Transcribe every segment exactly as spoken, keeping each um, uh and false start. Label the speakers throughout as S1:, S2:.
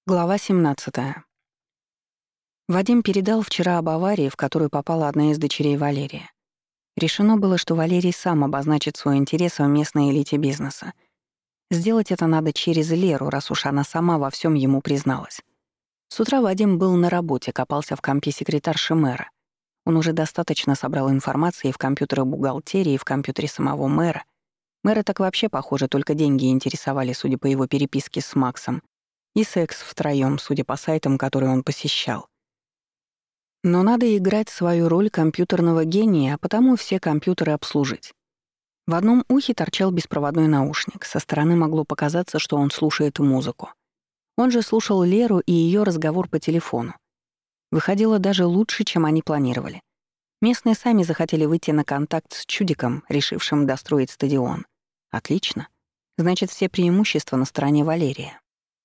S1: Глава семнадцатая. Вадим передал вчера об аварии, в которую попала одна из дочерей Валерия. Решено было, что Валерий сам обозначит свой интерес в местной элите бизнеса. Сделать это надо через Леру, раз уж она сама во всем ему призналась. С утра Вадим был на работе, копался в компе секретарши мэра. Он уже достаточно собрал информации и в компьютерах бухгалтерии, и в компьютере самого мэра. Мэра так вообще, похоже, только деньги интересовали, судя по его переписке с Максом. И секс втроём, судя по сайтам, которые он посещал. Но надо играть свою роль компьютерного гения, а потому все компьютеры обслужить. В одном ухе торчал беспроводной наушник. Со стороны могло показаться, что он слушает музыку. Он же слушал Леру и её разговор по телефону. Выходило даже лучше, чем они планировали. Местные сами захотели выйти на контакт с чудиком, решившим достроить стадион. Отлично. Значит, все преимущества на стороне Валерия.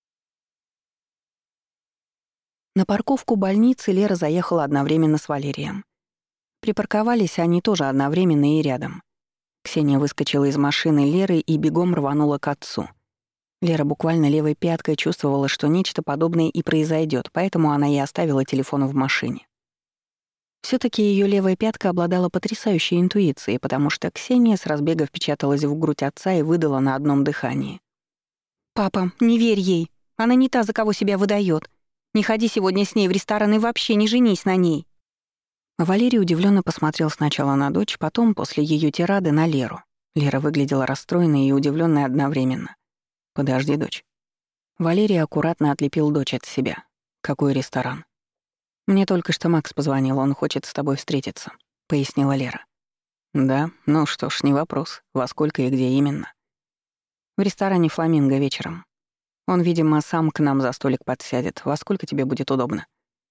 S1: На парковку больницы Лера заехала одновременно с Валерием. Припарковались они тоже одновременно и рядом. Ксения выскочила из машины Леры и бегом рванула к отцу. Лера буквально левой пяткой чувствовала, что нечто подобное и произойдет, поэтому она и оставила телефон в машине. Всё-таки её левая пятка обладала потрясающей интуицией, потому что Ксения с разбега впечаталась в грудь отца и выдала на одном дыхании. «Папа, не верь ей. Она не та, за кого себя выдаёт. Не ходи сегодня с ней в ресторан и вообще не женись на ней». Валерий удивлённо посмотрел сначала на дочь, потом, после её тирады, на Леру. Лера выглядела расстроенной и удивлённой одновременно. «Подожди, дочь». Валерий аккуратно отлепил дочь от себя. «Какой ресторан?» «Мне только что Макс позвонил, он хочет с тобой встретиться», — пояснила Лера. «Да? Ну что ж, не вопрос. Во сколько и где именно?» «В ресторане «Фламинго» вечером. Он, видимо, сам к нам за столик подсядет. Во сколько тебе будет удобно?»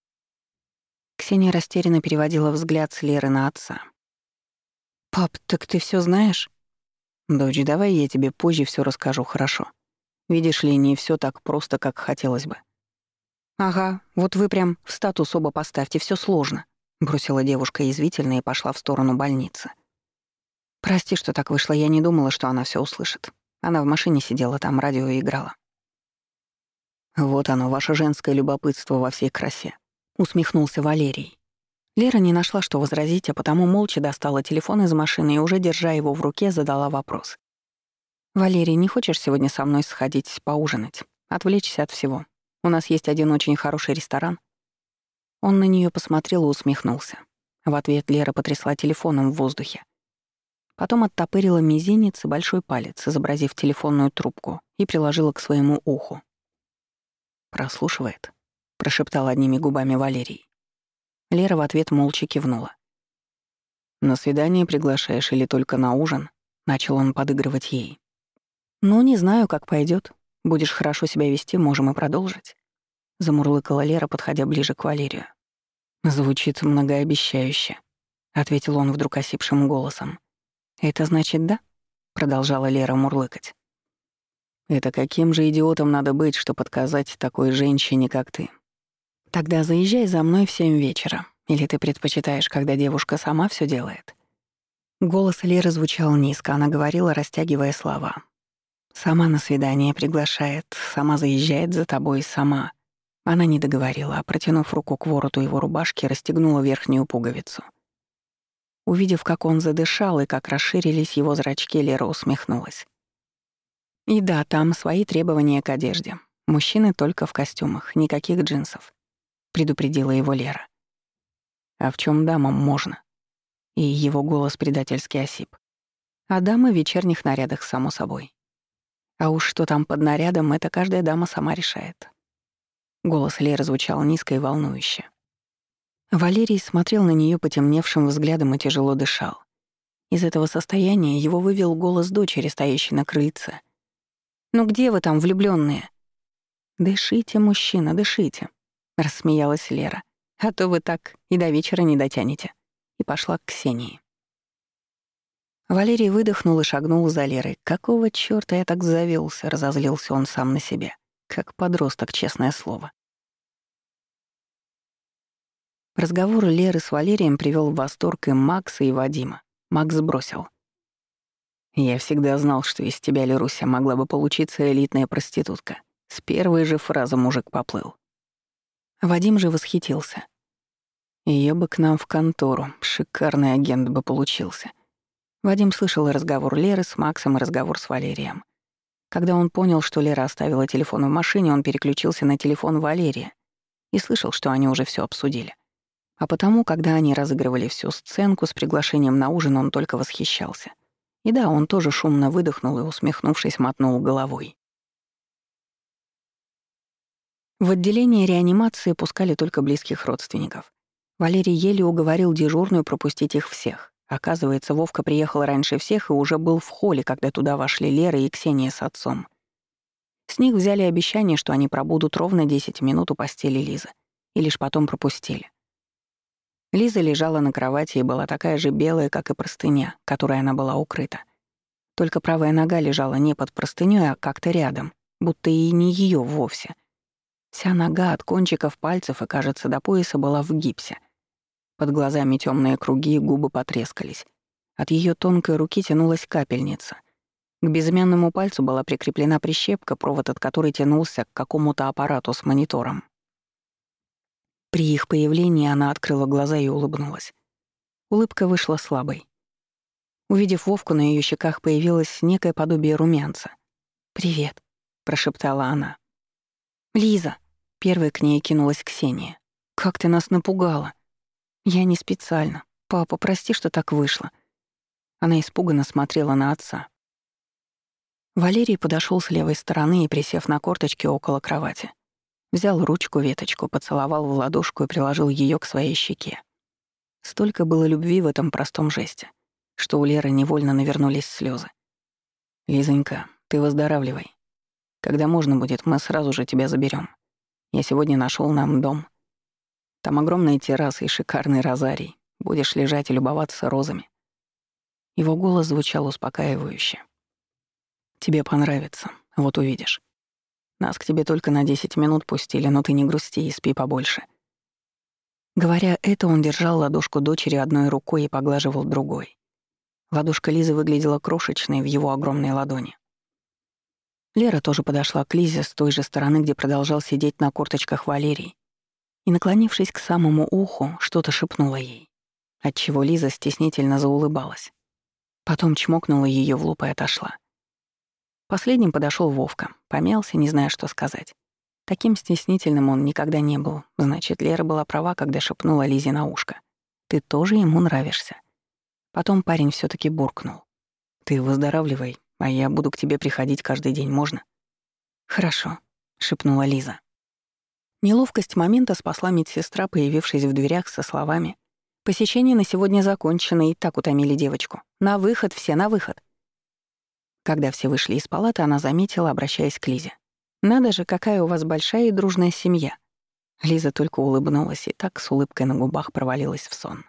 S1: Ксения растерянно переводила взгляд с Леры на отца. «Пап, так ты всё знаешь?» «Дочь, давай я тебе позже всё расскажу, хорошо? Видишь ли, не всё так просто, как хотелось бы». «Ага, вот вы прям в статус оба поставьте, всё сложно», — бросила девушка язвительно и пошла в сторону больницы. «Прости, что так вышло, я не думала, что она всё услышит. Она в машине сидела, там радио играла». «Вот оно, ваше женское любопытство во всей красе», — усмехнулся Валерий. Лера не нашла, что возразить, а потому молча достала телефон из машины и, уже держа его в руке, задала вопрос. «Валерий, не хочешь сегодня со мной сходить поужинать? Отвлечься от всего? У нас есть один очень хороший ресторан». Он на неё посмотрел и усмехнулся. В ответ Лера потрясла телефоном в воздухе. Потом оттопырила мизинец и большой палец, изобразив телефонную трубку, и приложила к своему уху. «Прослушивает», — прошептал одними губами Валерий. Лера в ответ молча кивнула. «На свидание приглашаешь или только на ужин?» — начал он подыгрывать ей. «Ну, не знаю, как пойдёт. Будешь хорошо себя вести, можем и продолжить», — замурлыкала Лера, подходя ближе к Валерию. «Звучит многообещающе», — ответил он вдруг осипшим голосом. «Это значит да?» — продолжала Лера мурлыкать. «Это каким же идиотом надо быть, чтобы отказать такой женщине, как ты? Тогда заезжай за мной в семь вечера. Или ты предпочитаешь, когда девушка сама всё делает?» Голос Леры звучал низко, она говорила, растягивая слова. «Сама на свидание приглашает, сама заезжает за тобой, сама». Она не договорила, а, протянув руку к вороту его рубашки, расстегнула верхнюю пуговицу. Увидев, как он задышал и как расширились его зрачки, Лера усмехнулась. «И да, там свои требования к одежде. Мужчины только в костюмах, никаких джинсов», — предупредила его Лера. «А в чём дамам можно?» И его голос предательски осип. «А дамы в вечерних нарядах, само собой. А уж что там под нарядом, это каждая дама сама решает». Голос Леры звучал низко и волнующе. Валерий смотрел на неё потемневшим взглядом и тяжело дышал. Из этого состояния его вывел голос дочери, стоящей на крыльце. «Ну где вы там, влюблённые?» «Дышите, мужчина, дышите», — рассмеялась Лера. «А то вы так и до вечера не дотянете». И пошла к Ксении. Валерий выдохнул и шагнул за Лерой. «Какого чёрта я так завёлся?» — разозлился он сам на себя. Как подросток, честное слово. Разговор Леры с Валерием привёл в восторг и Макса, и Вадима. Макс бросил: «Я всегда знал, что из тебя, Леруся, могла бы получиться элитная проститутка. С первой же фразы мужик поплыл. Вадим же восхитился. Её бы к нам в контору, шикарный агент бы получился. Вадим слышал и разговор Леры с Максом, и разговор с Валерием. Когда он понял, что Лера оставила телефон в машине, он переключился на телефон Валерия и слышал, что они уже всё обсудили. А потому, когда они разыгрывали всю сценку с приглашением на ужин, он только восхищался. И да, он тоже шумно выдохнул и, усмехнувшись, мотнул головой. В отделение реанимации пускали только близких родственников. Валерий еле уговорил дежурную пропустить их всех. Оказывается, Вовка приехал раньше всех и уже был в холле, когда туда вошли Лера и Ксения с отцом. С них взяли обещание, что они пробудут ровно десять минут у постели Лизы, и лишь потом пропустили. Лиза лежала на кровати и была такая же белая, как и простыня, которой она была укрыта. Только правая нога лежала не под простынёй, а как-то рядом, будто и не её вовсе. Вся нога от кончиков пальцев и, кажется, до пояса была в гипсе. Под глазами тёмные круги, губы потрескались. От её тонкой руки тянулась капельница. К безымянному пальцу была прикреплена прищепка, провод от которой тянулся к какому-то аппарату с монитором. При их появлении она открыла глаза и улыбнулась. Улыбка вышла слабой. Увидев Вовку, на её щеках появилось некое подобие румянца. «Привет», — прошептала она. «Лиза», — первой к ней кинулась Ксения. «Как ты нас напугала!» «Я не специально. Папа, прости, что так вышло». Она испуганно смотрела на отца. Валерий подошёл с левой стороны и, присев на корточки около кровати, взял ручку-веточку, поцеловал в ладошку и приложил её к своей щеке. Столько было любви в этом простом жесте, что у Леры невольно навернулись слёзы. «Лизонька, ты выздоравливай. Когда можно будет, мы сразу же тебя заберём. Я сегодня нашёл нам дом. Там огромная терраса и шикарный розарий. Будешь лежать и любоваться розами». Его голос звучал успокаивающе. «Тебе понравится, вот увидишь. Нас к тебе только на десять минут пустили, но ты не грусти и спи побольше». Говоря это, он держал ладошку дочери одной рукой и поглаживал другой. Ладошка Лизы выглядела крошечной в его огромной ладони. Лера тоже подошла к Лизе с той же стороны, где продолжал сидеть на корточках Валерий, и, наклонившись к самому уху, что-то шепнула ей, отчего Лиза стеснительно заулыбалась. Потом чмокнула её в лоб и отошла. Последним подошёл Вовка, помялся, не зная, что сказать. Таким стеснительным он никогда не был. Значит, Лера была права, когда шепнула Лизе на ушко: «Ты тоже ему нравишься». Потом парень всё-таки буркнул: «Ты выздоравливай, а я буду к тебе приходить каждый день, можно?» «Хорошо», — шепнула Лиза. Неловкость момента спасла медсестра, появившись в дверях со словами: «Посещение на сегодня закончено, и так утомили девочку. На выход все, на выход». Когда все вышли из палаты, она заметила, обращаясь к Лизе: «Надо же, какая у вас большая и дружная семья». Лиза только улыбнулась и так с улыбкой на губах провалилась в сон.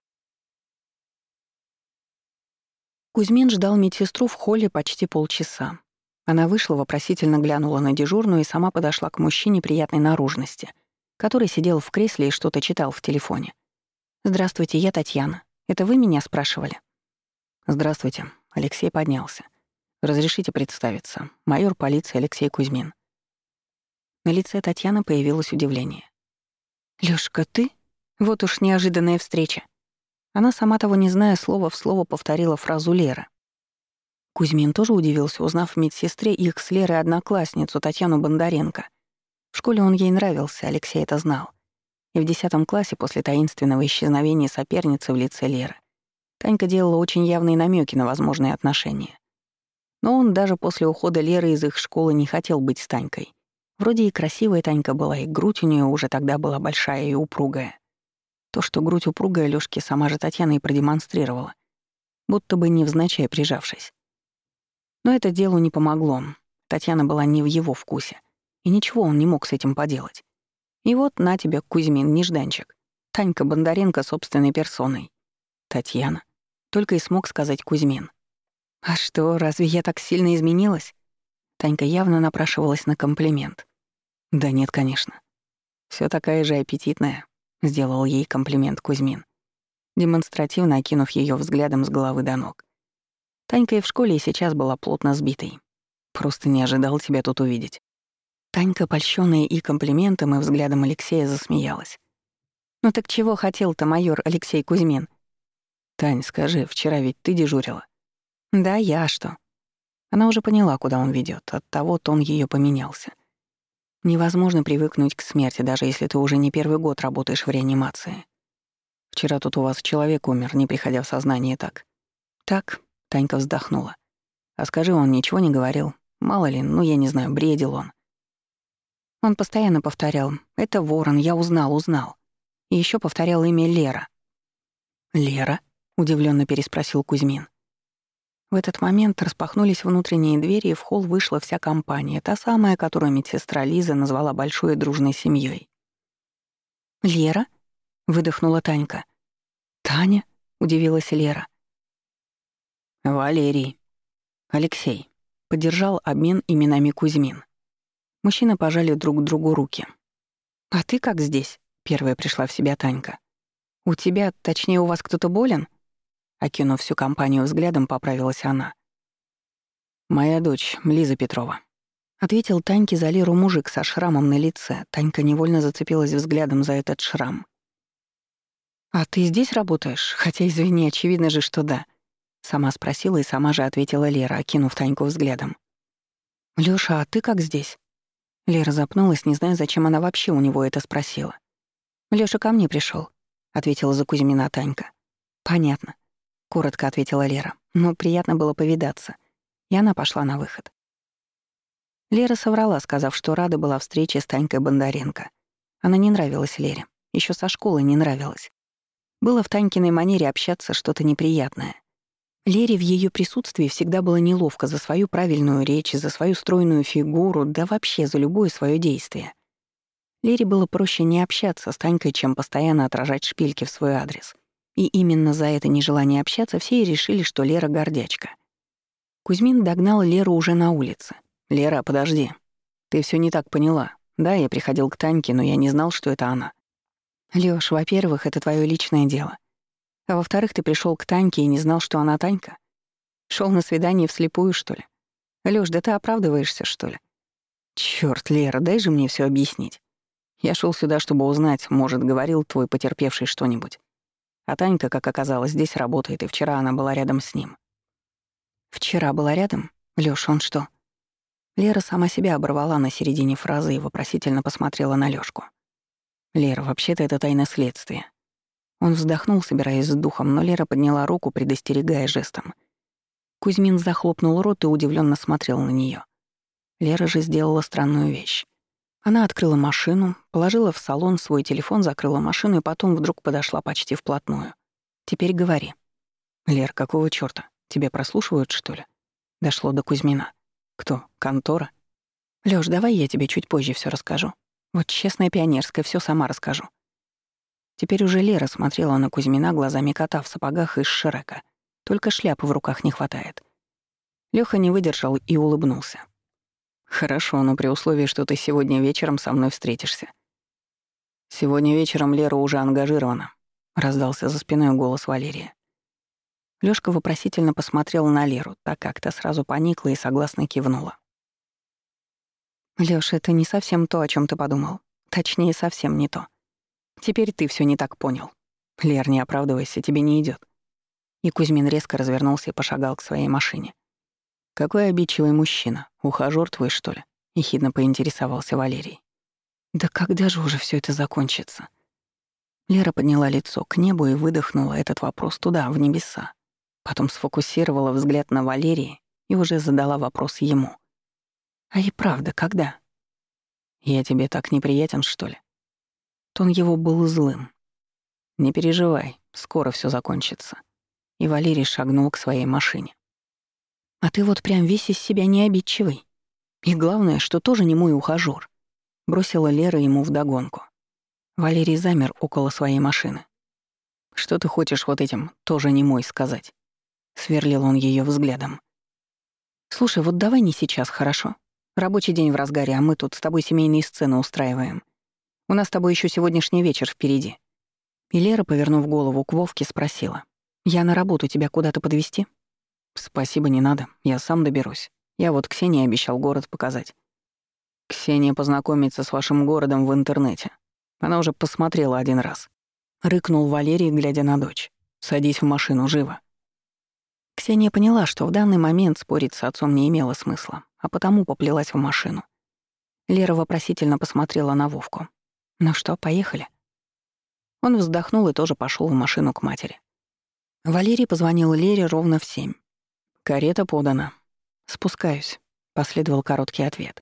S1: Кузьмин ждал медсестру в холле почти полчаса. Она вышла, вопросительно глянула на дежурную и сама подошла к мужчине приятной наружности, который сидел в кресле и что-то читал в телефоне. «Здравствуйте, я Татьяна. Это вы меня спрашивали?» «Здравствуйте». Алексей поднялся. «Разрешите представиться. Майор полиции Алексей Кузьмин». На лице Татьяны появилось удивление. «Лёшка, ты? Вот уж неожиданная встреча». Она, сама того не зная, слово в слово повторила фразу Леры. Кузьмин тоже удивился, узнав в медсестре их с Лерой одноклассницу Татьяну Бондаренко. В школе он ей нравился, Алексей это знал. И в десятом классе, после таинственного исчезновения соперницы в лице Леры, Танька делала очень явные намеки на возможные отношения. Но он даже после ухода Леры из их школы не хотел быть с Танькой. Вроде и красивая Танька была, и грудь у нее уже тогда была большая и упругая. То, что грудь упругая, Лёшке сама же Татьяна и продемонстрировала, будто бы невзначай прижавшись. Но это делу не помогло. Татьяна была не в его вкусе, и ничего он не мог с этим поделать. И вот на тебе, Кузьмин, нежданчик. Танька Бондаренко собственной персоной. Татьяна. Только и смог сказать Кузьмин. «А что, разве я так сильно изменилась?» Танька явно напрашивалась на комплимент. «Да нет, конечно. Всё такая же аппетитная», — сделал ей комплимент Кузьмин, демонстративно окинув её взглядом с головы до ног. Танька и в школе и сейчас была плотно сбитой. «Просто не ожидал тебя тут увидеть». Танька, польщённая и комплиментом, и взглядом Алексея, засмеялась. «Ну так чего хотел-то майор Алексей Кузьмин?» «Тань, скажи, вчера ведь ты дежурила?» «Да, я, а что?» Она уже поняла, куда он ведёт, оттого тон её поменялся. Невозможно привыкнуть к смерти, даже если ты уже не первый год работаешь в реанимации. Вчера тут у вас человек умер, не приходя в сознание, так? Так, Танька вздохнула. А скажи, он ничего не говорил? Мало ли, ну я не знаю, бредил он. Он постоянно повторял: «Это Ворон, я узнал, узнал». И ещё повторял имя Лера. «Лера?» — удивлённо переспросил Кузьмин. В этот момент распахнулись внутренние двери, и в холл вышла вся компания, та самая, которую медсестра Лиза назвала большой и дружной семьей. «Лера?» — выдохнула Танька. «Таня?» — удивилась Лера. «Валерий. Алексей». Поддержал обмен именами Кузьмин. Мужчины пожали друг другу руки. «А ты как здесь?» — первая пришла в себя Танька. «У тебя, точнее, у вас кто-то болен?» Окинув всю компанию взглядом, поправилась она. «Моя дочь, Лиза Петрова», — ответил Таньке за Леру мужик со шрамом на лице. Танька невольно зацепилась взглядом за этот шрам. «А ты здесь работаешь? Хотя, извини, очевидно же, что да». Сама спросила и сама же ответила Лера, окинув Таньку взглядом. «Лёша, а ты как здесь?» Лера запнулась, не зная, зачем она вообще у него это спросила. «Лёша ко мне пришёл», — ответила за Кузьмина Танька. «Понятно», — коротко ответила Лера. «Но приятно было повидаться». И она пошла на выход. Лера соврала, сказав, что рада была встрече с Танькой Бондаренко. Она не нравилась Лере. Ещё со школы не нравилась. Было в Танькиной манере общаться что-то неприятное. Лере в её присутствии всегда было неловко за свою правильную речь, за свою стройную фигуру, да вообще за любое своё действие. Лере было проще не общаться с Танькой, чем постоянно отражать шпильки в свой адрес. И именно за это нежелание общаться все и решили, что Лера гордячка. Кузьмин догнал Леру уже на улице. «Лера, подожди. Ты всё не так поняла. Да, я приходил к Таньке, но я не знал, что это она». «Лёш, во-первых, это твоё личное дело. А во-вторых, ты пришёл к Таньке и не знал, что она Танька? Шёл на свидание вслепую, что ли? Лёш, да ты оправдываешься, что ли?» «Чёрт, Лера, дай же мне всё объяснить. Я шёл сюда, чтобы узнать, может, говорил твой потерпевший что-нибудь. А Танька, как оказалось, здесь работает, и вчера она была рядом с ним». «Вчера была рядом? Лёш, он что?» Лера сама себя оборвала на середине фразы и вопросительно посмотрела на Лёшку. «Лера, вообще-то это тайна следствия». Он вздохнул, собираясь с духом, но Лера подняла руку, предостерегая жестом. Кузьмин захлопнул рот и удивлённо смотрел на неё. Лера же сделала странную вещь. Она открыла машину, положила в салон свой телефон, закрыла машину и потом вдруг подошла почти вплотную. «Теперь говори». «Лер, какого чёрта? Тебя прослушивают, что ли?» Дошло до Кузьмина. «Кто? Контора?» «Лёш, давай я тебе чуть позже всё расскажу. Вот честная пионерская, всё сама расскажу». Теперь уже Лера смотрела на Кузьмина глазами кота в сапогах из Шрека. Только шляпы в руках не хватает. Лёха не выдержал и улыбнулся. «Хорошо, но при условии, что ты сегодня вечером со мной встретишься». «Сегодня вечером Лера уже ангажирована», — раздался за спиной голос Валерия. Лёшка вопросительно посмотрел на Леру, так как-то сразу поникла и согласно кивнула. «Лёш, это не совсем то, о чём ты подумал. Точнее, совсем не то. Теперь ты всё не так понял. Лер, не оправдывайся, тебе не идёт». И Кузьмин резко развернулся и пошагал к своей машине. «Какой обидчивый мужчина. Ухажёр твой, что ли?» — ехидно поинтересовался Валерий. «Да когда же уже всё это закончится?» Лера подняла лицо к небу и выдохнула этот вопрос туда, в небеса. Потом сфокусировала взгляд на Валерии и уже задала вопрос ему. «А и правда, когда?» «Я тебе так неприятен, что ли?» Тон его был злым. «Не переживай, скоро всё закончится». И Валерий шагнул к своей машине. «А ты вот прям весь из себя не обидчивый. И главное, что тоже не мой ухажёр», — бросила Лера ему вдогонку. Валерий замер около своей машины. «Что ты хочешь вот этим «тоже не мой» сказать?» — сверлил он её взглядом. «Слушай, вот давай не сейчас, хорошо? Рабочий день в разгаре, а мы тут с тобой семейные сцены устраиваем. У нас с тобой ещё сегодняшний вечер впереди». И Лера, повернув голову к Вовке, спросила. «Я на работу тебя куда-то подвезти?» «Спасибо, не надо. Я сам доберусь. Я вот Ксении обещал город показать». Ксения познакомится с вашим городом в интернете. Она уже посмотрела один раз. Рыкнул Валерий, глядя на дочь. «Садись в машину, живо». Ксения поняла, что в данный момент спорить с отцом не имело смысла, а потому поплелась в машину. Лера вопросительно посмотрела на Вовку. «Ну что, поехали?» Он вздохнул и тоже пошел в машину к матери. Валерий позвонил Лере ровно в семь. «Карета подана. Спускаюсь», — последовал короткий ответ.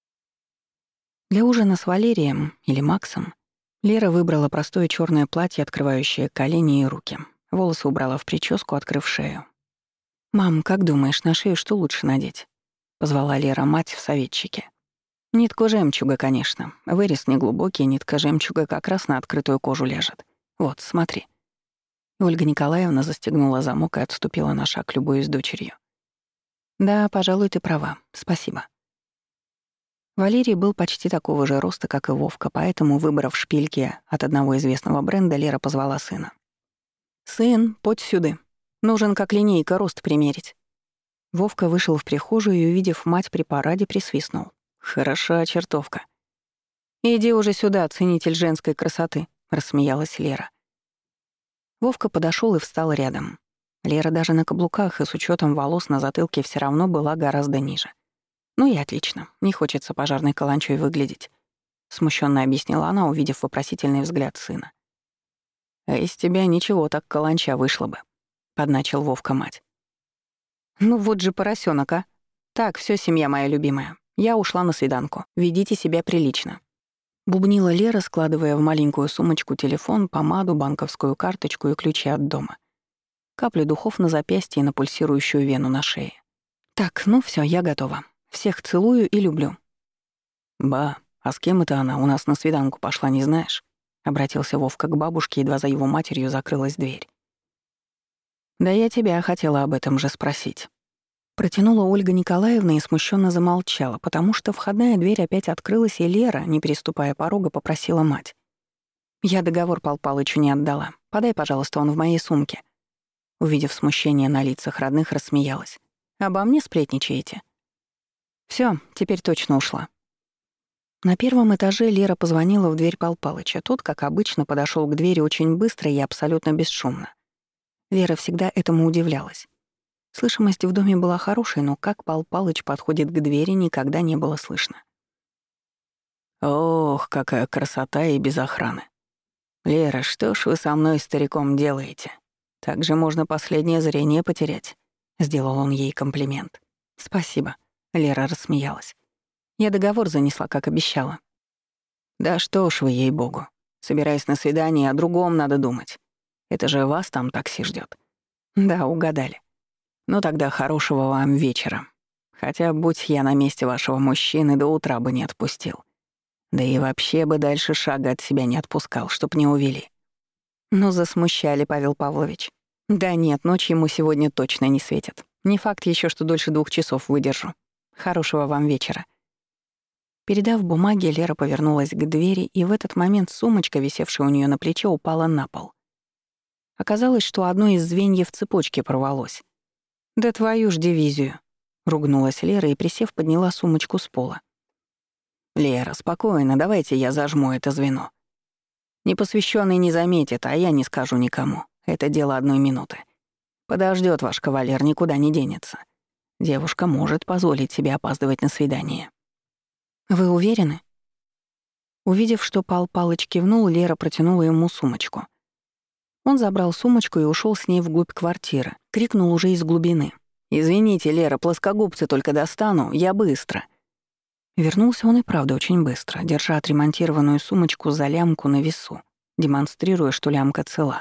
S1: Для ужина с Валерием или Максом Лера выбрала простое черное платье, открывающее колени и руки. Волосы убрала в прическу, открыв шею. «Мам, как думаешь, на шею что лучше надеть?» — позвала Лера мать в советчике. «Нитку жемчуга, конечно. Вырез неглубокий, нитка жемчуга как раз на открытую кожу ляжет. Вот, смотри». Ольга Николаевна застегнула замок и отступила на шаг, любуясь дочерью. «Да, пожалуй, ты права. Спасибо». Валерий был почти такого же роста, как и Вовка, поэтому, выбрав шпильки от одного известного бренда, Лера позвала сына. «Сын, подь сюда. Нужен как линейка рост примерить». Вовка вышел в прихожую и, увидев мать при параде, присвистнул. «Хороша чертовка». «Иди уже сюда, ценитель женской красоты», — рассмеялась Лера. Вовка подошел и встал рядом. Лера даже на каблуках и с учетом волос на затылке все равно была гораздо ниже. «Ну и отлично, не хочется пожарной каланчой выглядеть», — смущенно объяснила она, увидев вопросительный взгляд сына. «А из тебя ничего так каланча вышло бы», — подначил Вовка мать. «Ну вот же поросенок, а. Так, все, семья моя любимая. Я ушла на свиданку. Ведите себя прилично». Бубнила Лера, складывая в маленькую сумочку телефон, помаду, банковскую карточку и ключи от дома. Капли духов на запястье и на пульсирующую вену на шее. «Так, ну все, я готова. Всех целую и люблю». «Ба, а с кем это она у нас на свиданку пошла, не знаешь?» — обратился Вовка к бабушке, едва за его матерью закрылась дверь. «Да я тебя хотела об этом же спросить». Протянула Ольга Николаевна и смущенно замолчала, потому что входная дверь опять открылась, и Лера, не переступая порога, попросила мать. «Я договор Пал Палычу не отдала. Подай, пожалуйста, он в моей сумке». Увидев смущение на лицах родных, рассмеялась. «Обо мне сплетничаете?» Все, теперь точно ушла». На первом этаже Лера позвонила в дверь Пал Палыча. Тот, как обычно, подошел к двери очень быстро и абсолютно бесшумно. Лера всегда этому удивлялась. Слышимость в доме была хорошей, но как Пал Палыч подходит к двери, никогда не было слышно. «Ох, какая красота и без охраны! Лера, что ж вы со мной, стариком, делаете? Так же можно последнее зрение потерять», — сделал он ей комплимент. «Спасибо», — Лера рассмеялась. «Я договор занесла, как обещала». «Да что ж вы, ей-богу, собираясь на свидание, о другом надо думать. Это же вас там такси ждет. «Да, угадали. Ну тогда хорошего вам вечера. Хотя, будь я на месте вашего мужчины, до утра бы не отпустил. Да и вообще бы дальше шага от себя не отпускал, чтоб не увели». «Ну, засмущали, Павел Павлович. Да нет, ночь ему сегодня точно не светит. Не факт еще, что дольше двух часов выдержу. Хорошего вам вечера». Передав бумаги, Лера повернулась к двери, и в этот момент сумочка, висевшая у нее на плече, упала на пол. Оказалось, что одно из звеньев цепочки порвалось. «Да твою ж дивизию!» — ругнулась Лера и, присев, подняла сумочку с пола. «Лера, спокойно, давайте я зажму это звено. Непосвящённый не заметит, а я не скажу никому. Это дело одной минуты. Подождёт ваш кавалер, никуда не денется. Девушка может позволить себе опаздывать на свидание». «Вы уверены?» Увидев, что Пал Палыч кивнул, Лера протянула ему сумочку. Он забрал сумочку и ушел с ней вглубь квартиры, крикнул уже из глубины. «Извините, Лера, плоскогубцы только достану, я быстро». Вернулся он и правда очень быстро, держа отремонтированную сумочку за лямку на весу, демонстрируя, что лямка цела.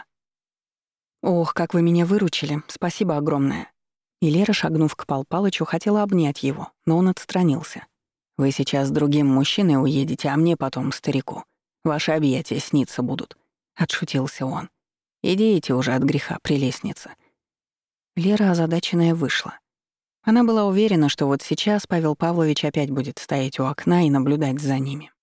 S1: «Ох, как вы меня выручили, спасибо огромное». И Лера, шагнув к Пал Палычу, хотела обнять его, но он отстранился. «Вы сейчас с другим мужчиной уедете, а мне потом, старику. Ваши объятия сниться будут», — отшутился он. «Идите уже от греха, прелестница». Лера, озадаченная, вышла. Она была уверена, что вот сейчас Павел Павлович опять будет стоять у окна и наблюдать за ними.